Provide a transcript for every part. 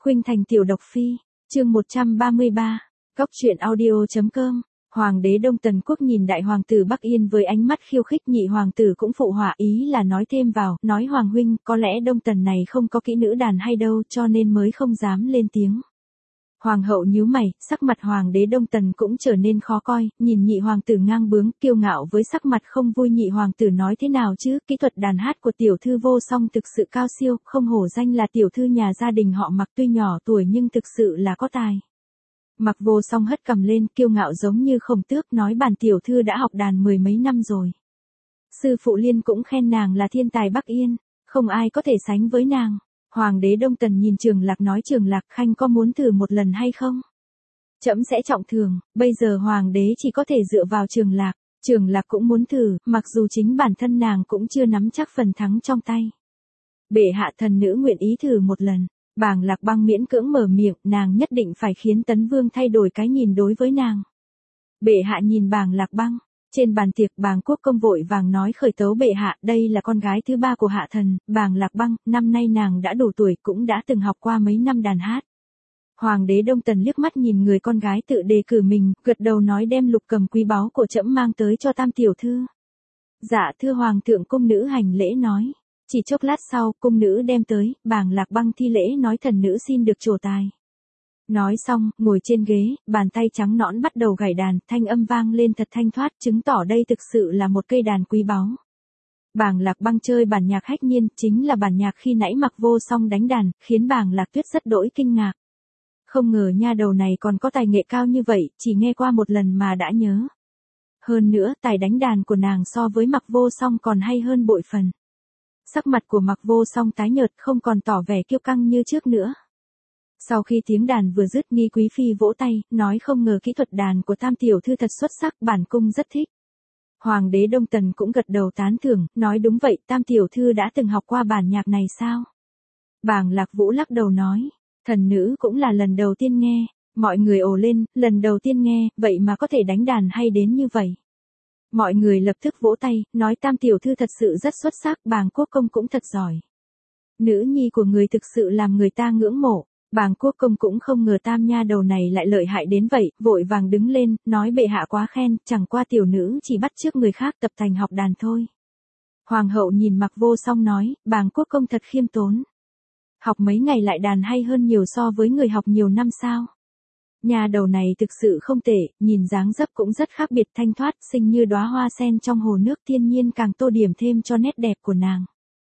Khuynh Thành tiểu độc phi, chương 133, Cóc truyện audio.com. Hoàng đế Đông Tần Quốc nhìn đại hoàng tử Bắc Yên với ánh mắt khiêu khích, nhị hoàng tử cũng phụ họa, ý là nói thêm vào, nói hoàng huynh, có lẽ Đông Tần này không có kỹ nữ đàn hay đâu, cho nên mới không dám lên tiếng. Hoàng hậu nhíu mày, sắc mặt hoàng đế Đông Tần cũng trở nên khó coi, nhìn nhị hoàng tử ngang bướng, kiêu ngạo với sắc mặt không vui. Nhị hoàng tử nói thế nào chứ, kỹ thuật đàn hát của tiểu thư Vô Song thực sự cao siêu, không hổ danh là tiểu thư nhà gia đình họ Mặc, tuy nhỏ tuổi nhưng thực sự là có tài. Mặc Vô Song hất cằm lên, kiêu ngạo giống như Khổng Tước, nói bản tiểu thư đã học đàn mười mấy năm rồi. Sư phụ Liên cũng khen nàng là thiên tài Bắc Yên, không ai có thể sánh với nàng. Hoàng đế Đông Tần nhìn Trường Lạc nói, Trường Lạc khanh có muốn thử một lần hay không? Trẫm sẽ trọng thưởng. Bây giờ hoàng đế chỉ có thể dựa vào Trường Lạc. Trường Lạc cũng muốn thử, mặc dù chính bản thân nàng cũng chưa nắm chắc phần thắng trong tay. Bệ hạ, thần nữ nguyện ý thử một lần. Bàng Lạc Băng miễn cưỡng mở miệng, nàng nhất định phải khiến Tấn Vương thay đổi cái nhìn đối với nàng. Bệ hạ nhìn Bàng Lạc Băng. Trên bàn tiệc, Bàng Quốc công vội vàng nói, khởi tấu bệ hạ, đây là con gái thứ ba của hạ thần, Bàng Lạc Băng, năm nay nàng đã đủ tuổi, cũng đã từng học qua mấy năm đàn hát. Hoàng đế Đông Tần liếc mắt nhìn người con gái tự đề cử mình, gật đầu nói, đem lục cầm quý báu của trẫm mang tới cho tam tiểu thư. Dạ thưa hoàng thượng. Cung nữ hành lễ nói. Chỉ chốc lát sau, cung nữ đem tới, Bàng Lạc Băng thi lễ nói, thần nữ xin được trổ tài. Nói xong, ngồi trên ghế, bàn tay trắng nõn bắt đầu gảy đàn, thanh âm vang lên thật thanh thoát, chứng tỏ đây thực sự là một cây đàn quý báu. Bàng Lạc Băng chơi bản nhạc Hách Nhiên, chính là bản nhạc khi nãy Mặc Vô Song đánh đàn, khiến Bàng Lạc Tuyết rất đỗi kinh ngạc. Không ngờ nha đầu này còn có tài nghệ cao như vậy, chỉ nghe qua một lần mà đã nhớ. Hơn nữa, tài đánh đàn của nàng so với Mặc Vô Song còn hay hơn bội phần. Sắc mặt của Mặc Vô Song tái nhợt, không còn tỏ vẻ kiêu căng như trước nữa. Sau khi tiếng đàn vừa dứt, Nghi Quý Phi vỗ tay, nói, không ngờ kỹ thuật đàn của tam tiểu thư thật xuất sắc, bản cung rất thích. Hoàng đế Đông Tần cũng gật đầu tán thưởng, nói, đúng vậy, tam tiểu thư đã từng học qua bản nhạc này sao? Bàng Lạc Vũ lắc đầu nói, thần nữ cũng là lần đầu tiên nghe. Mọi người ồ lên, lần đầu tiên nghe, vậy mà có thể đánh đàn hay đến như vậy. Mọi người lập tức vỗ tay, nói, tam tiểu thư thật sự rất xuất sắc, Bàng Quốc công cũng thật giỏi. Nữ nhi của người thực sự làm người ta ngưỡng mộ. Bàng Quốc công cũng không ngờ tam nha đầu này lại lợi hại đến vậy, vội vàng đứng lên, nói, bệ hạ quá khen, chẳng qua tiểu nữ chỉ bắt chước người khác tập thành học đàn thôi. Hoàng hậu nhìn Mặc Vô Song nói, Bàng Quốc công thật khiêm tốn. Học mấy ngày lại đàn hay hơn nhiều so với người học nhiều năm sao? Nha đầu này thực sự không tệ, nhìn dáng dấp cũng rất khác biệt, thanh thoát, xinh như đóa hoa sen trong hồ nước, thiên nhiên càng tô điểm thêm cho nét đẹp của nàng.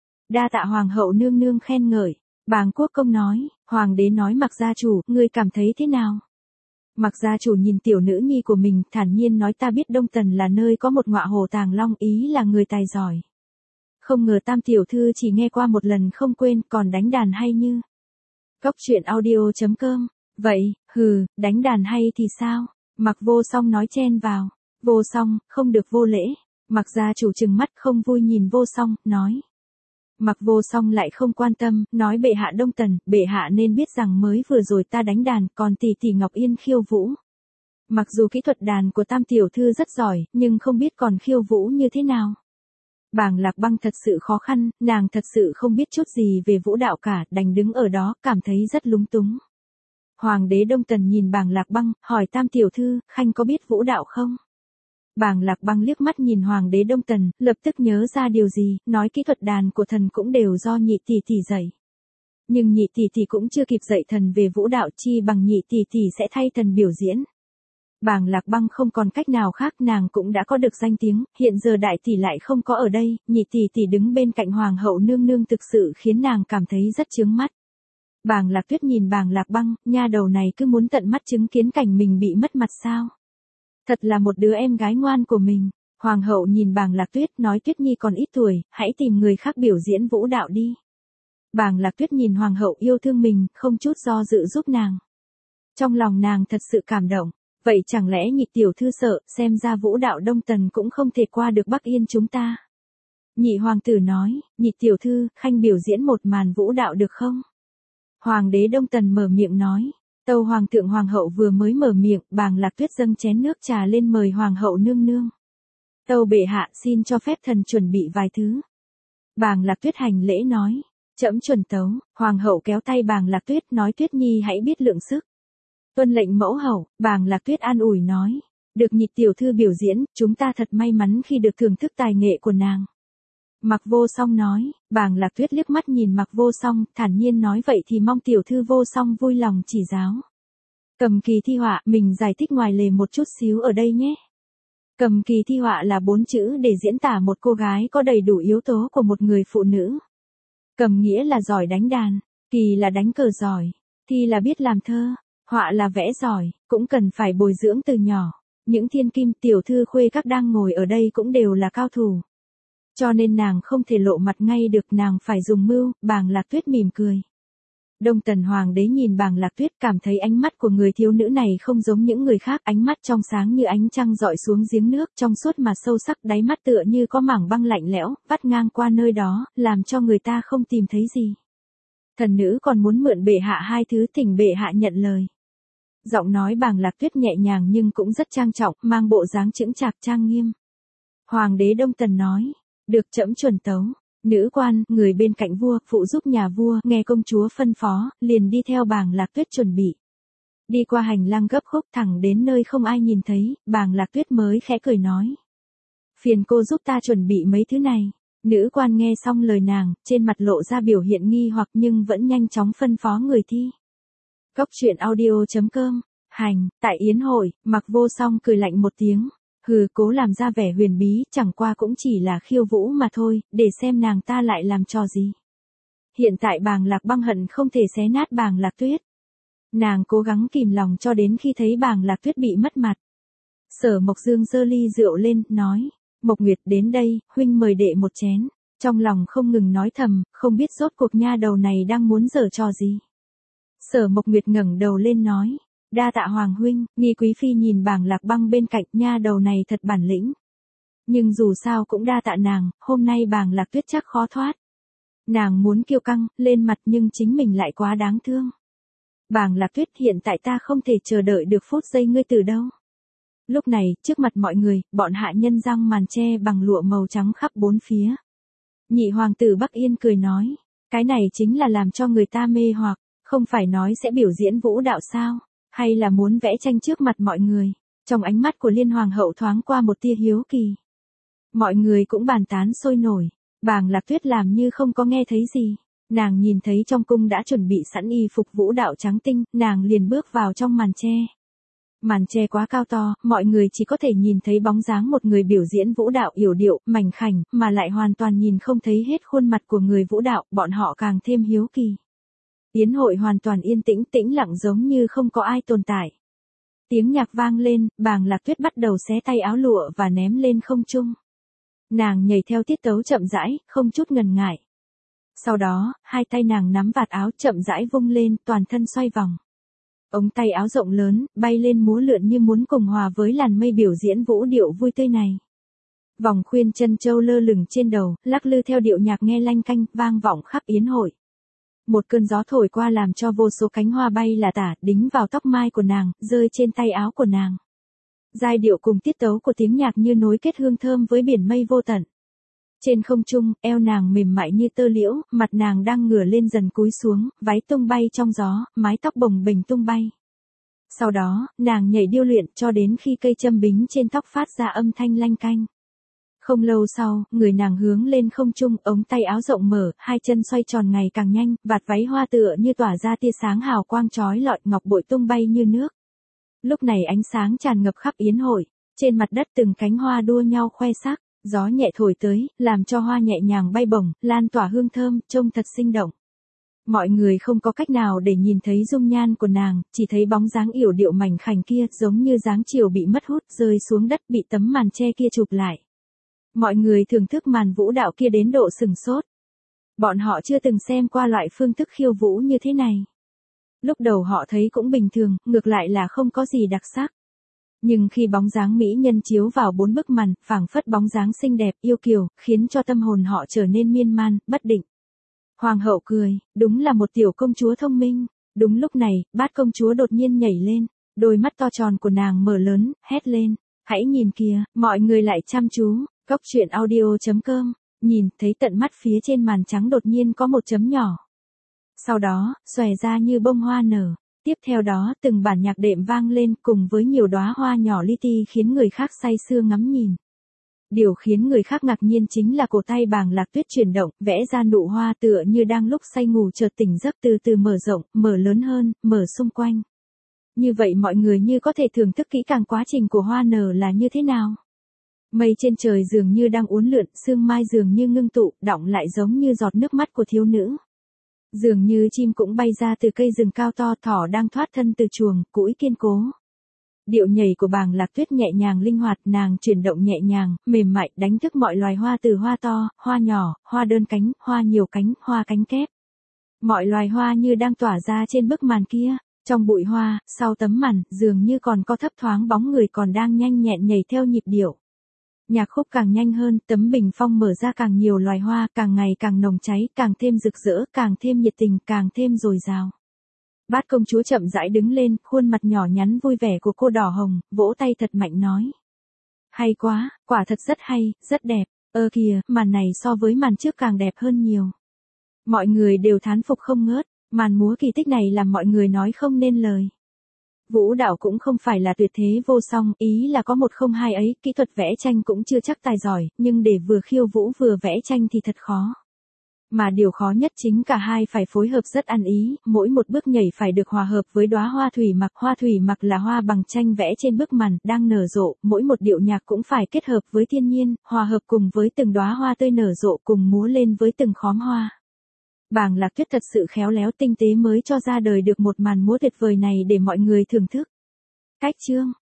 Đa tạ hoàng hậu nương nương khen ngợi. Bàng Quốc công nói, hoàng đế nói, Mặc gia chủ, ngươi cảm thấy thế nào? Mặc gia chủ nhìn tiểu nữ nhi của mình, thản nhiên nói, ta biết Đông Tần là nơi có một ngọa hồ Tàng Long, ý là người tài giỏi. Không ngờ tam tiểu thư chỉ nghe qua một lần không quên, còn đánh đàn hay như. Cóc truyện audio.com. Vậy, đánh đàn hay thì sao? Mặc Vô Song nói chen vào. Vô Song, không được vô lễ. Mặc gia chủ trừng mắt không vui nhìn Vô Song, nói. Mặc Vô Song lại không quan tâm, nói, bệ hạ Đông Tần, bệ hạ nên biết rằng mới vừa rồi ta đánh đàn, còn tỷ tỷ Ngọc Yên khiêu vũ. Mặc dù kỹ thuật đàn của tam tiểu thư rất giỏi, nhưng không biết còn khiêu vũ như thế nào. Bàng Lạc Băng thật sự khó khăn, nàng thật sự không biết chút gì về vũ đạo cả, đành đứng ở đó, cảm thấy rất lúng túng. Hoàng đế Đông Tần nhìn Bàng Lạc Băng, hỏi, tam tiểu thư, khanh có biết vũ đạo không? Bàng Lạc Băng liếc mắt nhìn Hoàng đế Đông Tần, lập tức nhớ ra điều gì, nói, kỹ thuật đàn của thần cũng đều do nhị tỷ tỷ dạy. Nhưng nhị tỷ tỷ cũng chưa kịp dạy thần về vũ đạo, chi bằng nhị tỷ tỷ sẽ thay thần biểu diễn. Bàng Lạc Băng không còn cách nào khác, nàng cũng đã có được danh tiếng, hiện giờ đại tỷ lại không có ở đây, nhị tỷ tỷ đứng bên cạnh hoàng hậu nương nương thực sự khiến nàng cảm thấy rất chướng mắt. Bàng Lạc Tuyết nhìn Bàng Lạc Băng, nha đầu này cứ muốn tận mắt chứng kiến cảnh mình bị mất mặt sao? Thật là một đứa em gái ngoan của mình. Hoàng hậu nhìn Bàng Lạc Tuyết, nói, Tuyết nhi còn ít tuổi, hãy tìm người khác biểu diễn vũ đạo đi. Bàng Lạc Tuyết nhìn hoàng hậu yêu thương mình, không chút do dự giúp nàng. Trong lòng nàng thật sự cảm động. Vậy chẳng lẽ nhị tiểu thư sợ, xem ra vũ đạo Đông Tần cũng không thể qua được Bắc Yên chúng ta. Nhị hoàng tử nói, nhị tiểu thư, khanh biểu diễn một màn vũ đạo được không? Hoàng đế Đông Tần mở miệng nói. Tâu hoàng thượng. Hoàng hậu vừa mới mở miệng, Bàng Lạc Tuyết dâng chén nước trà lên mời hoàng hậu nương nương. Tâu bệ hạ, xin cho phép thần chuẩn bị vài thứ. Bàng Lạc Tuyết hành lễ nói. Trẫm chuẩn tấu. Hoàng hậu kéo tay Bàng Lạc Tuyết nói Tuyết Nhi hãy biết lượng sức. Tuân lệnh mẫu hậu. Bàng Lạc Tuyết an ủi nói. Được Nhị tiểu thư biểu diễn, chúng ta thật may mắn khi được thưởng thức tài nghệ của nàng. Mặc Vô Song nói. Bàng Lạc Tuyết liếc mắt nhìn Mặc Vô Song, thản nhiên nói vậy thì mong tiểu thư Vô Song vui lòng chỉ giáo. Cầm kỳ thi họa, mình giải thích ngoài lề một chút xíu ở đây nhé. Cầm kỳ thi họa là 4 chữ để diễn tả một cô gái có đầy đủ yếu tố của một người phụ nữ. Cầm nghĩa là giỏi đánh đàn, kỳ là đánh cờ giỏi, thi là biết làm thơ, họa là vẽ giỏi, cũng cần phải bồi dưỡng từ nhỏ. Những thiên kim tiểu thư khuê các đang ngồi ở đây cũng đều là cao thủ. Cho nên nàng không thể lộ mặt ngay được, nàng phải dùng mưu. Bàng Lạc Tuyết mỉm cười. Đông Tần Hoàng đế nhìn Bàng Lạc Tuyết cảm thấy ánh mắt của người thiếu nữ này không giống những người khác, ánh mắt trong sáng như ánh trăng dọi xuống giếng nước, trong suốt mà sâu sắc, đáy mắt tựa như có mảng băng lạnh lẽo, vắt ngang qua nơi đó, làm cho người ta không tìm thấy gì. Thần nữ còn muốn mượn bệ hạ 2 thứ, thỉnh bệ hạ nhận lời. Giọng nói Bàng Lạc Tuyết nhẹ nhàng nhưng cũng rất trang trọng, mang bộ dáng chững chạc trang nghiêm. Hoàng đế Đông Tần nói, được trẫm chuẩn tấu. Nữ quan, người bên cạnh vua, phụ giúp nhà vua, nghe công chúa phân phó, liền đi theo Bàng Lạc Tuyết chuẩn bị. Đi qua hành lang gấp khúc thẳng đến nơi không ai nhìn thấy, Bàng Lạc Tuyết mới khẽ cười nói. Phiền cô giúp ta chuẩn bị mấy thứ này. Nữ quan nghe xong lời nàng, trên mặt lộ ra biểu hiện nghi hoặc nhưng vẫn nhanh chóng phân phó người thi. Cóc truyện audio.com. Hành, tại yến hội, Mặc Vô Song cười lạnh một tiếng. Hừ, cố làm ra vẻ huyền bí, chẳng qua cũng chỉ là khiêu vũ mà thôi, để xem nàng ta lại làm trò gì. Hiện tại Bàng Lạc Băng hận không thể xé nát Bàng Lạc Tuyết. Nàng cố gắng kìm lòng cho đến khi thấy Bàng Lạc Tuyết bị mất mặt. Sở Mộc Dương giơ ly rượu lên, nói, Mộc Nguyệt đến đây, huynh mời đệ một chén. Trong lòng không ngừng nói thầm, không biết rốt cuộc nha đầu này đang muốn giở trò gì. Sở Mộc Nguyệt ngẩng đầu lên nói. Đa tạ Hoàng huynh. Nghi Quý Phi nhìn Bàng Lạc Băng bên cạnh, nha đầu này thật bản lĩnh. Nhưng dù sao cũng đa tạ nàng, hôm nay Bàng Lạc Tuyết chắc khó thoát. Nàng muốn kiêu căng, lên mặt nhưng chính mình lại quá đáng thương. Bàng Lạc Tuyết, hiện tại ta không thể chờ đợi được phút giây ngươi từ đâu. Lúc này, trước mặt mọi người, bọn hạ nhân giăng màn che bằng lụa màu trắng khắp 4 phía. Nhị hoàng tử Bắc Yên cười nói, cái này chính là làm cho người ta mê hoặc, không phải nói sẽ biểu diễn vũ đạo sao? Hay là muốn vẽ tranh trước mặt mọi người? Trong ánh mắt của Liên Hoàng hậu thoáng qua một tia hiếu kỳ. Mọi người cũng bàn tán sôi nổi. Bàng Lạc Tuyết làm như không có nghe thấy gì. Nàng nhìn thấy trong cung đã chuẩn bị sẵn y phục vũ đạo trắng tinh, nàng liền bước vào trong màn che. Màn che quá cao to, mọi người chỉ có thể nhìn thấy bóng dáng một người biểu diễn vũ đạo yểu điệu, mảnh khảnh, mà lại hoàn toàn nhìn không thấy hết khuôn mặt của người vũ đạo, bọn họ càng thêm hiếu kỳ. Yến hội hoàn toàn yên tĩnh, tĩnh lặng giống như không có ai tồn tại. Tiếng nhạc vang lên, Bàng Lạc Tuyết bắt đầu xé tay áo lụa và ném lên không trung. Nàng nhảy theo tiết tấu chậm rãi, không chút ngần ngại. Sau đó, 2 tay nàng nắm vạt áo chậm rãi vung lên, toàn thân xoay vòng. Ống tay áo rộng lớn, bay lên múa lượn như muốn cùng hòa với làn mây biểu diễn vũ điệu vui tươi này. Vòng khuyên chân châu lơ lửng trên đầu, lắc lư theo điệu nhạc nghe lanh canh, vang vọng khắp yến hội. Một cơn gió thổi qua làm cho vô số cánh hoa bay là tả, đính vào tóc mai của nàng, rơi trên tay áo của nàng. Giai điệu cùng tiết tấu của tiếng nhạc như nối kết hương thơm với biển mây vô tận. Trên không trung, eo nàng mềm mại như tơ liễu, mặt nàng đang ngửa lên dần cúi xuống, váy tung bay trong gió, mái tóc bồng bềnh tung bay. Sau đó, nàng nhảy điêu luyện cho đến khi cây châm bính trên tóc phát ra âm thanh lanh canh. Không lâu sau, người nàng hướng lên không trung, ống tay áo rộng mở, 2 chân xoay tròn ngày càng nhanh, vạt váy hoa tựa như tỏa ra tia sáng hào quang chói lọi, ngọc bội tung bay như nước. Lúc này ánh sáng tràn ngập khắp yến hội, trên mặt đất từng cánh hoa đua nhau khoe sắc, gió nhẹ thổi tới, làm cho hoa nhẹ nhàng bay bổng, lan tỏa hương thơm, trông thật sinh động. Mọi người không có cách nào để nhìn thấy dung nhan của nàng, chỉ thấy bóng dáng yểu điệu mảnh khảnh kia, giống như dáng chiều bị mất hút, rơi xuống đất, bị tấm màn che kia chụp lại. Mọi người thưởng thức màn vũ đạo kia đến độ sừng sốt. Bọn họ chưa từng xem qua loại phương thức khiêu vũ như thế này. Lúc đầu họ thấy cũng bình thường, ngược lại là không có gì đặc sắc. Nhưng khi bóng dáng mỹ nhân chiếu vào 4 bức màn, phảng phất bóng dáng xinh đẹp, yêu kiều, khiến cho tâm hồn họ trở nên miên man, bất định. Hoàng hậu cười, đúng là một tiểu công chúa thông minh. Đúng lúc này, Bát công chúa đột nhiên nhảy lên, đôi mắt to tròn của nàng mở lớn, hét lên, hãy nhìn kìa, mọi người lại chăm chú. Cóc truyện audio.com Nhìn thấy tận mắt phía trên màn trắng đột nhiên có một chấm nhỏ. Sau đó, xòe ra như bông hoa nở. Tiếp theo đó, từng bản nhạc đệm vang lên cùng với nhiều đóa hoa nhỏ li ti khiến người khác say sưa ngắm nhìn. Điều khiến người khác ngạc nhiên chính là cổ tay Bàng Lạc Tuyết chuyển động, vẽ ra nụ hoa tựa như đang lúc say ngủ chợt tỉnh giấc từ từ mở rộng, mở lớn hơn, mở xung quanh. Như vậy mọi người như có thể thưởng thức kỹ càng quá trình của hoa nở là như thế nào. Mây trên trời dường như đang uốn lượn, sương mai dường như ngưng tụ, đọng lại giống như giọt nước mắt của thiếu nữ. Dường như chim cũng bay ra từ cây rừng cao to, thỏ đang thoát thân từ chuồng, cũi kiên cố. Điệu nhảy của Bàng Lạc Tuyết nhẹ nhàng linh hoạt, nàng chuyển động nhẹ nhàng, mềm mại, đánh thức mọi loài hoa từ hoa to, hoa nhỏ, hoa đơn cánh, hoa nhiều cánh, hoa cánh kép. Mọi loài hoa như đang tỏa ra trên bức màn kia. Trong bụi hoa, sau tấm màn, dường như còn có thấp thoáng bóng người còn đang nhanh nhẹn nhảy theo nhịp điệu. Nhạc khúc càng nhanh hơn, tấm bình phong mở ra càng nhiều loài hoa, càng ngày càng nồng cháy, càng thêm rực rỡ, càng thêm nhiệt tình, càng thêm dồi dào. Bát công chúa chậm rãi đứng lên, khuôn mặt nhỏ nhắn vui vẻ của cô đỏ hồng, vỗ tay thật mạnh nói. Hay quá, quả thật rất hay, rất đẹp, kìa, màn này so với màn trước càng đẹp hơn nhiều. Mọi người đều thán phục không ngớt, màn múa kỳ tích này làm mọi người nói không nên lời. Vũ đạo cũng không phải là tuyệt thế vô song, ý là có một không hai ấy, kỹ thuật vẽ tranh cũng chưa chắc tài giỏi, nhưng để vừa khiêu vũ vừa vẽ tranh thì thật khó. Mà điều khó nhất chính cả hai phải phối hợp rất ăn ý, mỗi một bước nhảy phải được hòa hợp với đóa hoa thủy mặc là hoa bằng tranh vẽ trên bức màn, đang nở rộ, mỗi một điệu nhạc cũng phải kết hợp với thiên nhiên, hòa hợp cùng với từng đóa hoa tươi nở rộ cùng múa lên với từng khóm hoa. Bàng Lạc Tuyết thật sự khéo léo tinh tế mới cho ra đời được một màn múa tuyệt vời này để mọi người thưởng thức. Cách chương